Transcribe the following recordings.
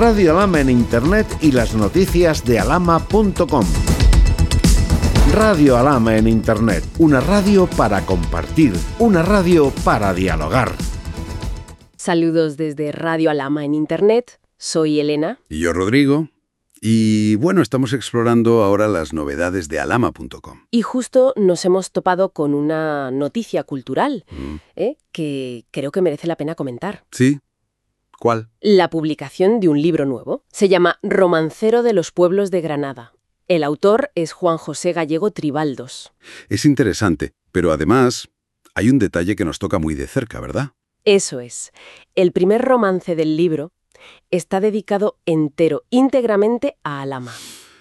Radio Alhama en Internet y las noticias de alhama.com. Radio Alhama en Internet, una radio para compartir, una radio para dialogar. Saludos desde Radio Alhama en Internet, soy Elena. Y yo, Rodrigo. Y bueno, estamos explorando ahora las novedades de alhama.com. Y justo nos hemos topado con una noticia cultural que creo que merece la pena comentar. ¿Sí? ¿Cuál? La publicación de un libro nuevo. Se llama Romancero de los Pueblos de Granada. El autor es Juan José Gallego Tribaldos. Es interesante, pero además hay un detalle que nos toca muy de cerca, ¿verdad? Eso es. El primer romance del libro está dedicado íntegramente a Alhama.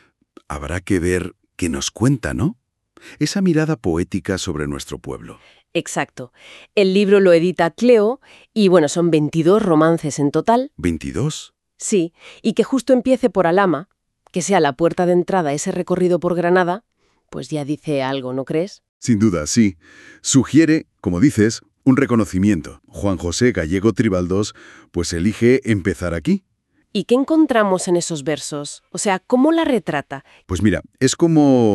Habrá que ver qué nos cuenta, ¿no? Esa mirada poética sobre nuestro pueblo. Exacto. El libro lo edita Cleo y, bueno, son 22 romances en total. ¿22? Sí, y que justo empiece por Alhama, que sea la puerta de entrada a ese recorrido por Granada, pues ya dice algo, ¿no crees? Sin duda, sí. Sugiere, como dices, un reconocimiento. Juan José Gallego Tribaldos, pues elige empezar aquí. ¿Y qué encontramos en esos versos? O sea, ¿cómo la retrata? Pues mira, es como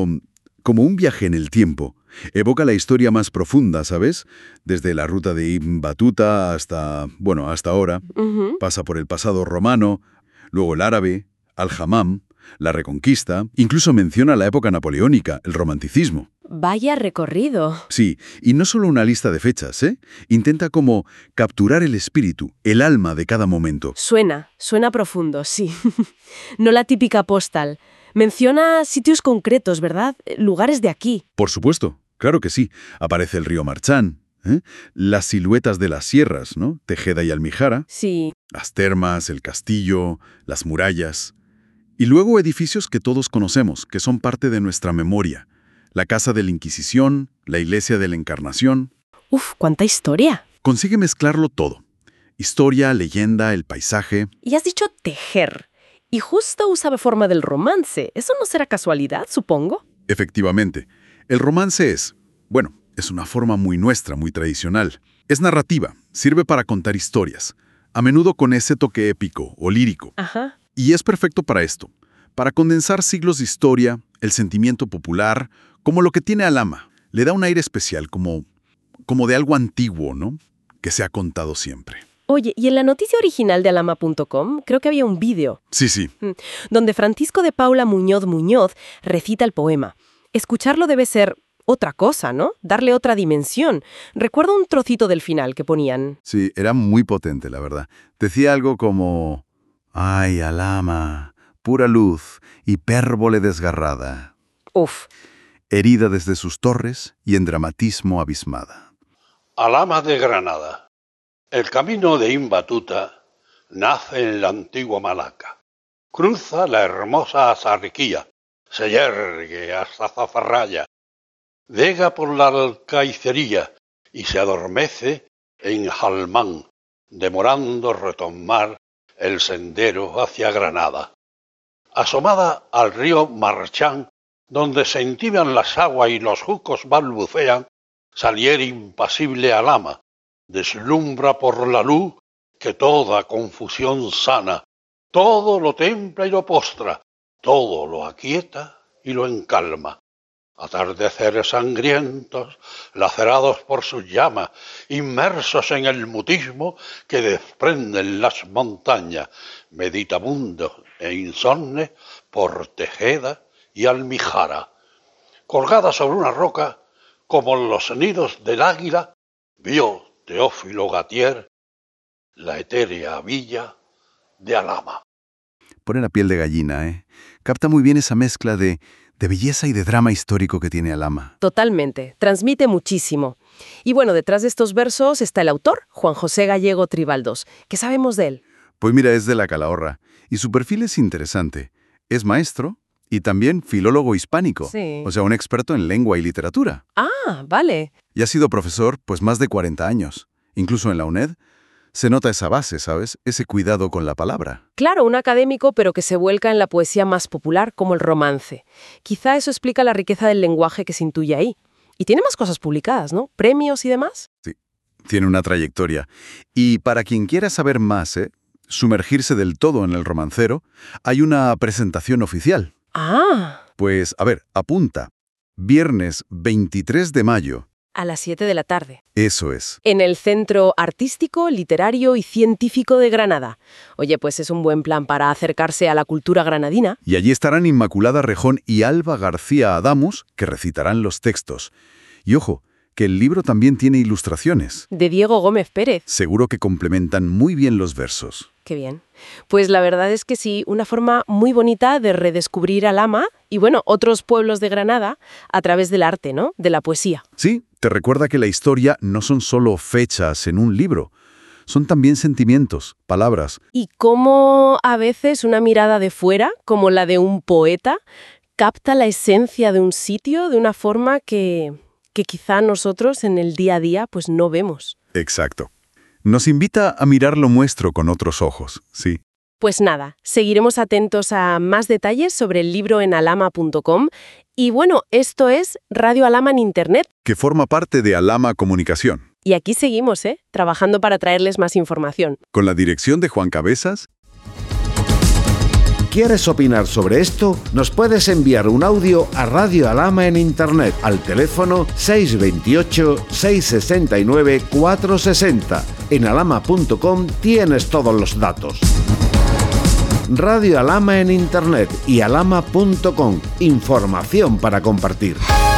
un viaje en el tiempo. Evoca la historia más profunda, ¿sabes? Desde la ruta de Ibn Battuta hasta ahora. Pasa por el pasado romano, luego el árabe, al-Hammam, la Reconquista, incluso menciona la época napoleónica, el romanticismo. Vaya recorrido. Sí, y no solo una lista de fechas, ¿eh? Intenta como capturar el espíritu, el alma de cada momento. Suena profundo, sí. No la típica postal. Menciona sitios concretos, ¿verdad? Lugares de aquí. Por supuesto, claro que sí. Aparece el río Marchán, las siluetas de las sierras, ¿no? Tejeda y Almijara. Sí. Las termas, el castillo, las murallas. Y luego edificios que todos conocemos, que son parte de nuestra memoria. La Casa de la Inquisición, la Iglesia de la Encarnación. Uf, ¡cuánta historia! Consigue mezclarlo todo. Historia, leyenda, el paisaje. Y has dicho tejer. Y justo usa forma del romance. ¿Eso no será casualidad, supongo? Efectivamente. El romance es una forma muy nuestra, muy tradicional. Es narrativa, sirve para contar historias, a menudo con ese toque épico o lírico. Ajá. Y es perfecto para esto, para condensar siglos de historia, el sentimiento popular, como lo que tiene Alhama. Le da un aire especial, como de algo antiguo, ¿no? Que se ha contado siempre. Oye, y en la noticia original de alhama.com creo que había un vídeo. Sí. Donde Francisco de Paula Muñoz recita el poema. Escucharlo debe ser otra cosa, ¿no? Darle otra dimensión. Recuerdo un trocito del final que ponían. Sí, era muy potente, la verdad. Decía algo como: «Ay, Alhama, pura luz, hipérbole desgarrada». Uf. Herida desde sus torres y en dramatismo abismada. Alhama de Granada. El camino de Ibn Battuta nace en la antigua Malaca. Cruza la hermosa Azarquía, se yergue hasta Zafarraya, llega por la Alcaicería y se adormece en Jalmán, demorando retomar el sendero hacia Granada. Asomada al río Marchán, donde se entibian las aguas y los jucos balbucean, salier impasible Alhama, deslumbra por la luz que toda confusión sana, todo lo templa y lo postra, todo lo aquieta y lo encalma. Atardeceres sangrientos, lacerados por sus llamas, inmersos en el mutismo que desprenden las montañas, meditabundos e insomnes por Tejeda y Almijara. Colgada sobre una roca, como los nidos del águila, vio Teófilo Gatier la etérea villa de Alhama. Pone la piel de gallina, ¿eh? Capta muy bien esa mezcla de belleza y de drama histórico que tiene Alhama. Totalmente. Transmite muchísimo. Y bueno, detrás de estos versos está el autor, Juan José Gallego Tribaldos. ¿Qué sabemos de él? Pues mira, es de la Calahorra. Y su perfil es interesante. Es maestro y también filólogo hispánico. Sí. O sea, un experto en lengua y literatura. Ah, vale. Y ha sido profesor, pues más de 40 años. Incluso en la UNED. Se nota esa base, ¿sabes? Ese cuidado con la palabra. Claro, un académico, pero que se vuelca en la poesía más popular, como el romance. Quizá eso explica la riqueza del lenguaje que se intuye ahí. Y tiene más cosas publicadas, ¿no? ¿Premios y demás? Sí, tiene una trayectoria. Y para quien quiera saber más, sumergirse del todo en el romancero, hay una presentación oficial. Ah, Pues, a ver, apunta. Viernes 23 de mayo. a las 7 de la tarde. Eso es. En el Centro Artístico, Literario y Científico de Granada. Oye, pues es un buen plan para acercarse a la cultura granadina. Y allí estarán Inmaculada Rejón y Alba García Adamus, que recitarán los textos. Y ojo, que el libro también tiene ilustraciones. De Diego Gómez Pérez. Seguro que complementan muy bien los versos. Qué bien. Pues la verdad es que sí, una forma muy bonita de redescubrir Alhama y, bueno, otros pueblos de Granada a través del arte, ¿no? De la poesía. Sí, te recuerda que la historia no son solo fechas en un libro. Son también sentimientos, palabras. Y cómo a veces una mirada de fuera, como la de un poeta, capta la esencia de un sitio de una forma que quizá nosotros en el día a día pues no vemos. Exacto. Nos invita a mirar lo nuestro con otros ojos, sí. Pues nada, seguiremos atentos a más detalles sobre el libro en alhama.com. Y bueno, esto es Radio Alhama en Internet. Que forma parte de Alhama Comunicación. Y aquí seguimos, trabajando para traerles más información. Con la dirección de Juan Cabezas. ¿Quieres opinar sobre esto? Nos puedes enviar un audio a Radio Alhama en Internet al teléfono 628-669-460. En alhama.com tienes todos los datos. Radio Alhama en Internet y alhama.com. Información para compartir.